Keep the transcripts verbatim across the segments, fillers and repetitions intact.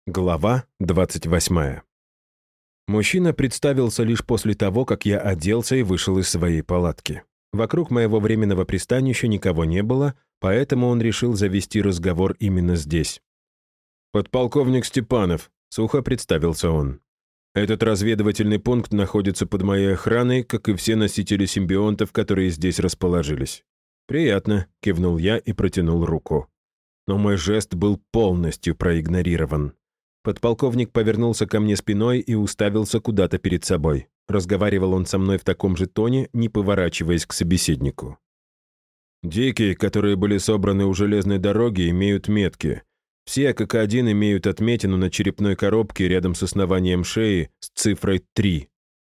Глава двадцать восьмая. Мужчина представился лишь после того, как я оделся и вышел из своей палатки. Вокруг моего временного пристанища никого не было, поэтому он решил завести разговор именно здесь. «Подполковник Степанов», — сухо представился он. «Этот разведывательный пункт находится под моей охраной, как и все носители симбионтов, которые здесь расположились». «Приятно», — кивнул я и протянул руку. Но мой жест был полностью проигнорирован. Подполковник повернулся ко мне спиной и уставился куда-то перед собой. Разговаривал он со мной в таком же тоне, не поворачиваясь к собеседнику. «Дикие, которые были собраны у железной дороги, имеют метки. Все, как один, имеют отметину на черепной коробке рядом с основанием шеи с цифрой три.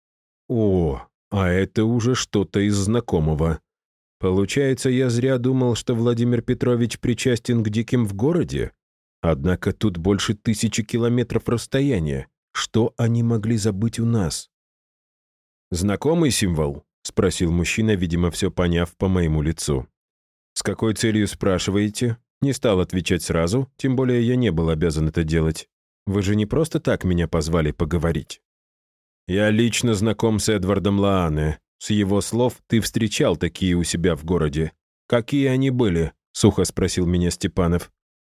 О, а это уже что-то из знакомого. Получается, я зря думал, что Владимир Петрович причастен к диким в городе? Однако тут больше тысячи километров расстояния. Что они могли забыть у нас?» «Знакомый символ?» — спросил мужчина, видимо, все поняв по моему лицу. «С какой целью спрашиваете?» Не стал отвечать сразу, тем более я не был обязан это делать. Вы же не просто так меня позвали поговорить. «Я лично знаком с Эдвардом Лаане. С его слов ты встречал такие у себя в городе. Какие они были?» — сухо спросил меня Степанов.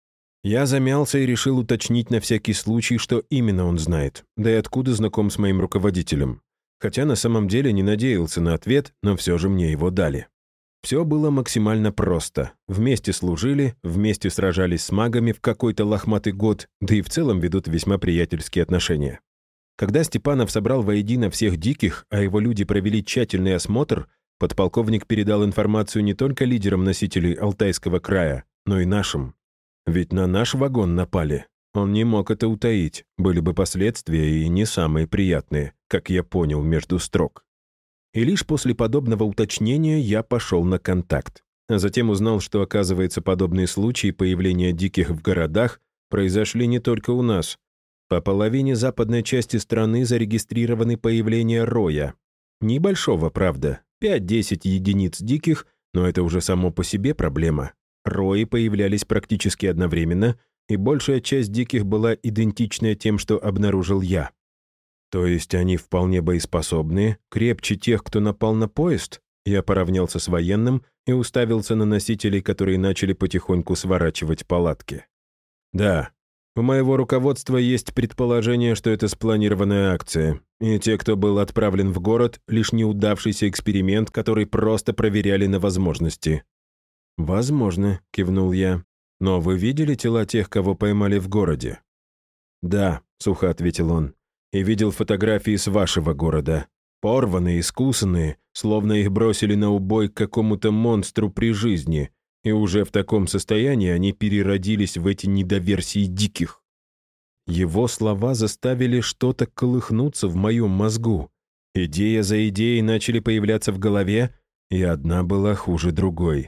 Я замялся и решил уточнить на всякий случай, что именно он знает, да и откуда знаком с моим руководителем. Хотя на самом деле не надеялся на ответ, но все же мне его дали. Все было максимально просто. Вместе служили, вместе сражались с магами в какой-то лохматый год, да и в целом ведут весьма приятельские отношения. Когда Степанов собрал воедино всех диких, а его люди провели тщательный осмотр, подполковник передал информацию не только лидерам носителей Алтайского края, но и нашим. Ведь на наш вагон напали. Он не мог это утаить. Были бы последствия и не самые приятные, как я понял между строк. И лишь после подобного уточнения я пошел на контакт. А затем узнал, что, оказывается, подобные случаи появления диких в городах произошли не только у нас. По половине западной части страны зарегистрированы появления роя. Небольшого, правда, пять-десять единиц диких, но это уже само по себе проблема. Рои появлялись практически одновременно, и большая часть диких была идентичная тем, что обнаружил я. То есть они вполне боеспособные, крепче тех, кто напал на поезд? Я поравнялся с военным и уставился на носителей, которые начали потихоньку сворачивать палатки. Да, у моего руководства есть предположение, что это спланированная акция, и те, кто был отправлен в город, лишь неудавшийся эксперимент, который просто проверяли на возможности. «Возможно», — кивнул я. «Но вы видели тела тех, кого поймали в городе?» «Да», — сухо ответил он, — «и видел фотографии с вашего города. Порванные, искусанные, словно их бросили на убой к какому-то монстру при жизни, и уже в таком состоянии они переродились в эти недоверсии диких». Его слова заставили что-то колыхнуться в моем мозгу. Идея за идеей начали появляться в голове, и одна была хуже другой.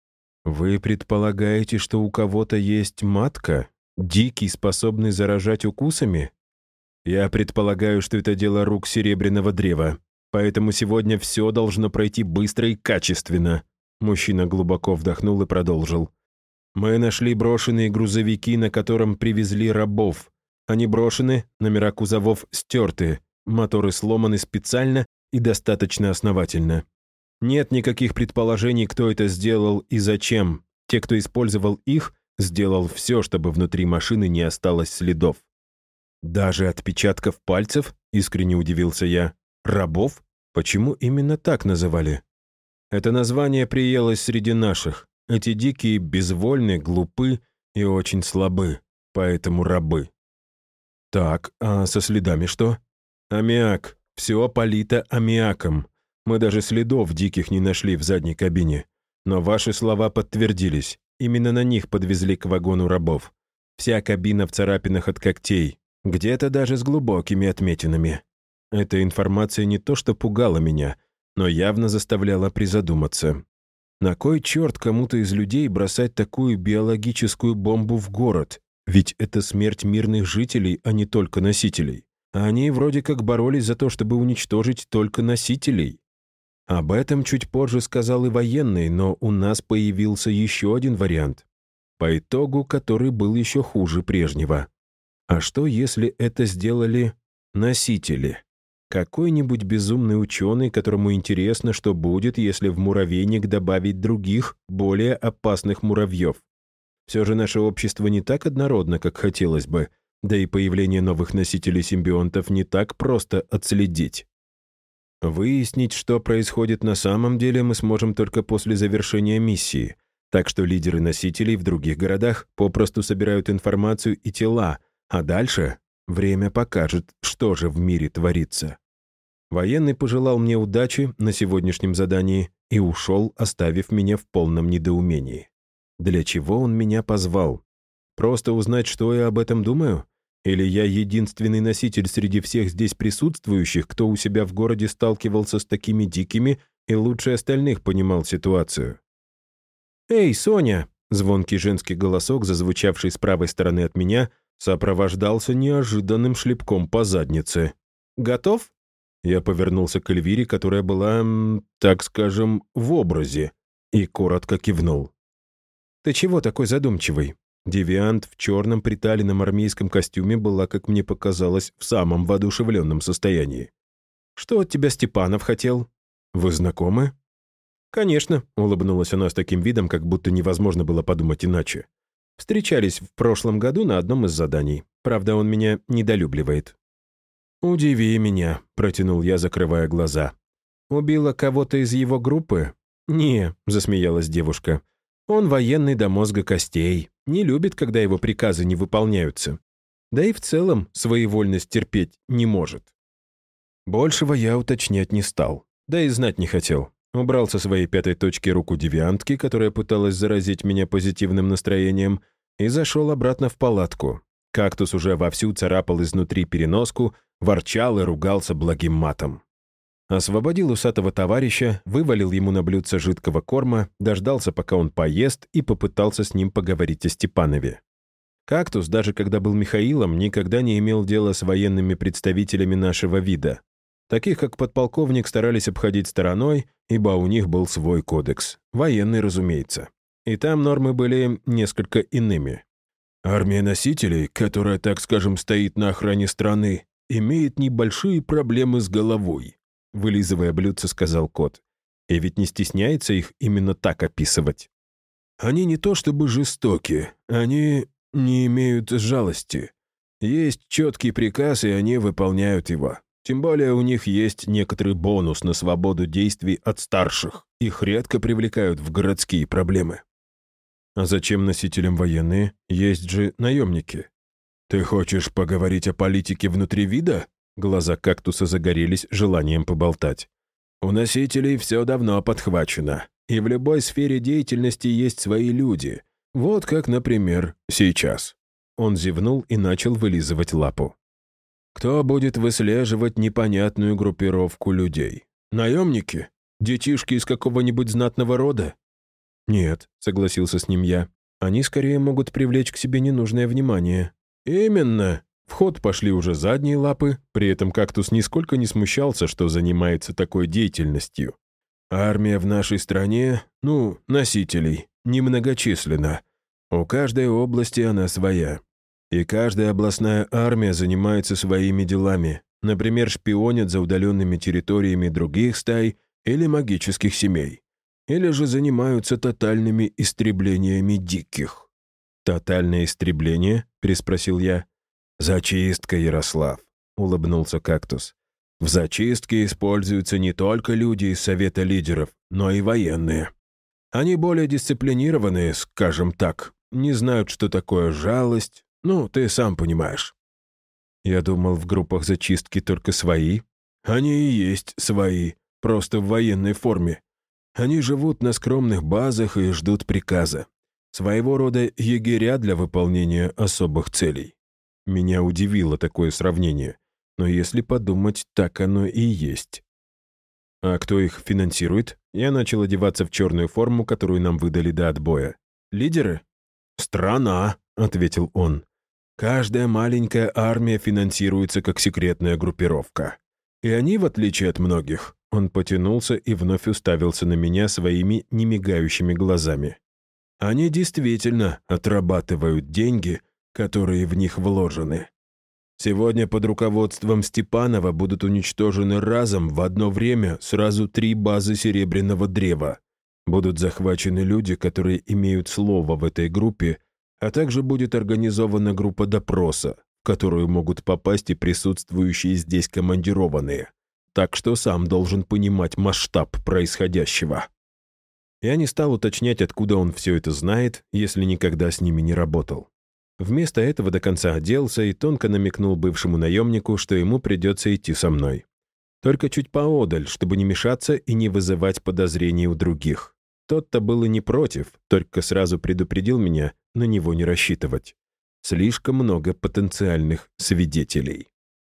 «Вы предполагаете, что у кого-то есть матка? Дикий, способный заражать укусами?» «Я предполагаю, что это дело рук Серебряного древа. Поэтому сегодня все должно пройти быстро и качественно». Мужчина глубоко вдохнул и продолжил. «Мы нашли брошенные грузовики, на котором привезли рабов. Они брошены, номера кузовов стерты, моторы сломаны специально и достаточно основательно. Нет никаких предположений, кто это сделал и зачем. Те, кто использовал их, сделал все, чтобы внутри машины не осталось следов». «Даже отпечатков пальцев?» — искренне удивился я. «Рабов? Почему именно так называли?» «Это название приелось среди наших. Эти дикие безвольны, глупы и очень слабы, поэтому рабы». «Так, а со следами что?» «Аммиак. Все полито аммиаком. Мы даже следов диких не нашли в задней кабине. Но ваши слова подтвердились. Именно на них подвезли к вагону рабов. Вся кабина в царапинах от когтей. Где-то даже с глубокими отметинами. Эта информация не то что пугала меня, но явно заставляла призадуматься. На кой черт кому-то из людей бросать такую биологическую бомбу в город? Ведь это смерть мирных жителей, а не только носителей. А они вроде как боролись за то, чтобы уничтожить только носителей. Об этом чуть позже сказал и военный, но у нас появился еще один вариант. По итогу, который был еще хуже прежнего. А что, если это сделали носители? Какой-нибудь безумный ученый, которому интересно, что будет, если в муравейник добавить других, более опасных муравьев. Все же наше общество не так однородно, как хотелось бы, да и появление новых носителей симбионтов не так просто отследить. Выяснить, что происходит на самом деле, мы сможем только после завершения миссии, так что лидеры носителей в других городах попросту собирают информацию и тела, а дальше время покажет, что же в мире творится. Военный пожелал мне удачи на сегодняшнем задании и ушел, оставив меня в полном недоумении. Для чего он меня позвал? Просто узнать, что я об этом думаю? Или я единственный носитель среди всех здесь присутствующих, кто у себя в городе сталкивался с такими дикими и лучше остальных понимал ситуацию? «Эй, Соня!» — звонкий женский голосок, зазвучавший с правой стороны от меня, сопровождался неожиданным шлепком по заднице. «Готов?» Я повернулся к Эльвире, которая была, так скажем, в образе, и коротко кивнул. «Ты чего такой задумчивый?» Девиант в черном приталенном армейском костюме была, как мне показалось, в самом воодушевленном состоянии. «Что от тебя Степанов хотел? Вы знакомы?» «Конечно», — улыбнулась она с таким видом, как будто невозможно было подумать иначе. «Встречались в прошлом году на одном из заданий. Правда, он меня недолюбливает». «Удиви меня», — протянул я, закрывая глаза. «Убила кого-то из его группы?» «Не», — засмеялась девушка. «Он военный до мозга костей, не любит, когда его приказы не выполняются. Да и в целом своевольность терпеть не может». Большего я уточнять не стал, да и знать не хотел. Убрал со своей пятой точки руку девиантки, которая пыталась заразить меня позитивным настроением, и зашел обратно в палатку. Кактус уже вовсю царапал изнутри переноску, ворчал и ругался благим матом. Освободил усатого товарища, вывалил ему на блюдце жидкого корма, дождался, пока он поест, и попытался с ним поговорить о Степанове. Кактус, даже когда был Михаилом, никогда не имел дела с военными представителями нашего вида. Таких, как подполковник, старались обходить стороной, ибо у них был свой кодекс. Военный, разумеется. И там нормы были несколько иными. Армия носителей, которая, так скажем, стоит на охране страны, имеет небольшие проблемы с головой, вылизывая блюдце, сказал кот. И ведь не стесняется их именно так описывать. Они не то чтобы жестоки, они не имеют жалости. Есть четкий приказ, и они выполняют его. Тем более у них есть некоторый бонус на свободу действий от старших. Их редко привлекают в городские проблемы. А зачем носителям военные? Есть же наемники. Ты хочешь поговорить о политике внутри вида? Глаза кактуса загорелись желанием поболтать. У носителей все давно подхвачено. И в любой сфере деятельности есть свои люди. Вот как, например, сейчас. Он зевнул и начал вылизывать лапу. Кто будет выслеживать непонятную группировку людей? Наемники? Детишки из какого-нибудь знатного рода? Нет, согласился с ним я. Они скорее могут привлечь к себе ненужное внимание. Именно. В ход пошли уже задние лапы, при этом кактус нисколько не смущался, что занимается такой деятельностью. Армия в нашей стране, ну, носителей, немногочисленна. У каждой области она своя. И каждая областная армия занимается своими делами. Например, шпионят за удаленными территориями других стай или магических семей. Или же занимаются тотальными истреблениями диких. «Тотальное истребление?» — переспросил я. «Зачистка, Ярослав», — улыбнулся кактус. «В зачистке используются не только люди из Совета лидеров, но и военные. Они более дисциплинированные, скажем так, не знают, что такое жалость. Ну, ты сам понимаешь». Я думал, в группах зачистки только свои. Они и есть свои, просто в военной форме. Они живут на скромных базах и ждут приказа. Своего рода егеря для выполнения особых целей. Меня удивило такое сравнение, но если подумать, так оно и есть. А кто их финансирует? Я начал одеваться в черную форму, которую нам выдали до отбоя. Лидеры? «Страна», — ответил он. «Каждая маленькая армия финансируется как секретная группировка. И они, в отличие от многих...» Он потянулся и вновь уставился на меня своими немигающими глазами. «Они действительно отрабатывают деньги, которые в них вложены. Сегодня под руководством Степанова будут уничтожены разом в одно время сразу три базы Серебряного Древа. Будут захвачены люди, которые имеют слово в этой группе, а также будет организована группа допроса, в которую могут попасть и присутствующие здесь командированные. Так что сам должен понимать масштаб происходящего. Я не стал уточнять, откуда он все это знает, если никогда с ними не работал. Вместо этого до конца оделся и тонко намекнул бывшему наемнику, что ему придется идти со мной. Только чуть поодаль, чтобы не мешаться и не вызывать подозрений у других. Тот-то был и не против, только сразу предупредил меня на него не рассчитывать. Слишком много потенциальных свидетелей.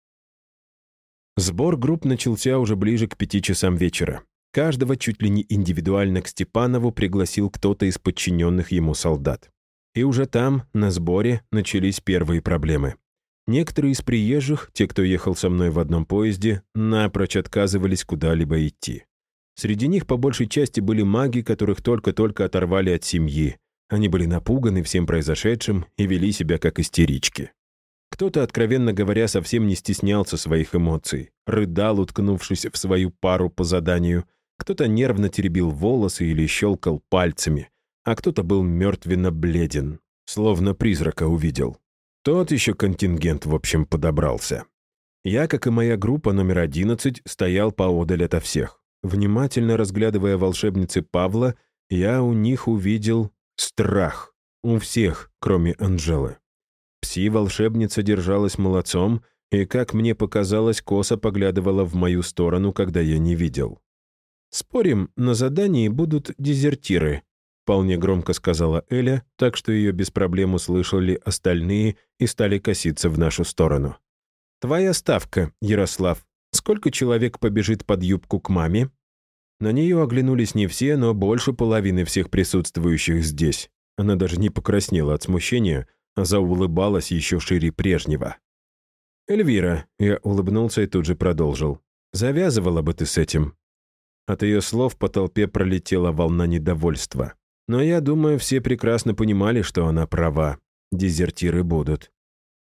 Сбор групп начался уже ближе к пяти часам вечера. Каждого чуть ли не индивидуально к Степанову пригласил кто-то из подчиненных ему солдат. И уже там, на сборе, начались первые проблемы. Некоторые из приезжих, те, кто ехал со мной в одном поезде, напрочь отказывались куда-либо идти. Среди них по большей части были маги, которых только-только оторвали от семьи. Они были напуганы всем произошедшим и вели себя как истерички. Кто-то, откровенно говоря, совсем не стеснялся своих эмоций, рыдал, уткнувшись в свою пару по заданию, кто-то нервно теребил волосы или щелкал пальцами, а кто-то был мертвенно бледен, словно призрака увидел. Тот еще контингент, в общем, подобрался. Я, как и моя группа номер одиннадцать, стоял поодаль ото всех. Внимательно разглядывая волшебницы Павла, я у них увидел страх. У всех, кроме Анжелы. Пси-волшебница держалась молодцом и, как мне показалось, косо поглядывала в мою сторону, когда я не видел. «Спорим, на задании будут дезертиры», — вполне громко сказала Эля, так что ее без проблем услышали остальные и стали коситься в нашу сторону. «Твоя ставка, Ярослав. Сколько человек побежит под юбку к маме?» На нее оглянулись не все, но больше половины всех присутствующих здесь. Она даже не покраснела от смущения, а заулыбалась еще шире прежнего. «Эльвира», — я улыбнулся и тут же продолжил, — «завязывала бы ты с этим». От ее слов по толпе пролетела волна недовольства. Но я думаю, все прекрасно понимали, что она права. Дезертиры будут.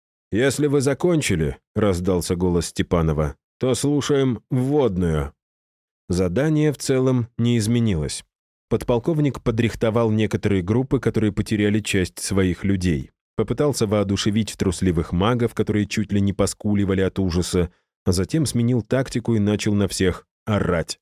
«Если вы закончили», — раздался голос Степанова, — «то слушаем вводную». Задание в целом не изменилось. Подполковник подрихтовал некоторые группы, которые потеряли часть своих людей. Попытался воодушевить трусливых магов, которые чуть ли не поскуливали от ужаса, а затем сменил тактику и начал на всех орать.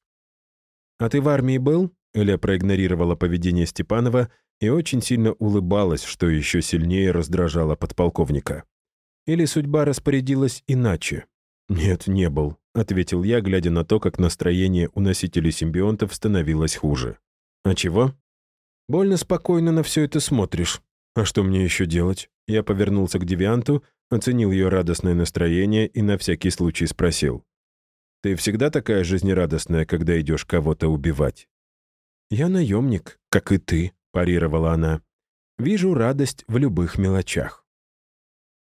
«А ты в армии был?» Эля проигнорировала поведение Степанова и очень сильно улыбалась, что еще сильнее раздражало подполковника. «Или судьба распорядилась иначе?» «Нет, не был», — ответил я, глядя на то, как настроение у носителей симбионтов становилось хуже. «А чего?» «Больно спокойно на все это смотришь. А что мне еще делать?» Я повернулся к девианту, оценил ее радостное настроение и на всякий случай спросил. «Ты всегда такая жизнерадостная, когда идешь кого-то убивать?» «Я наемник, как и ты», — парировала она. «Вижу радость в любых мелочах».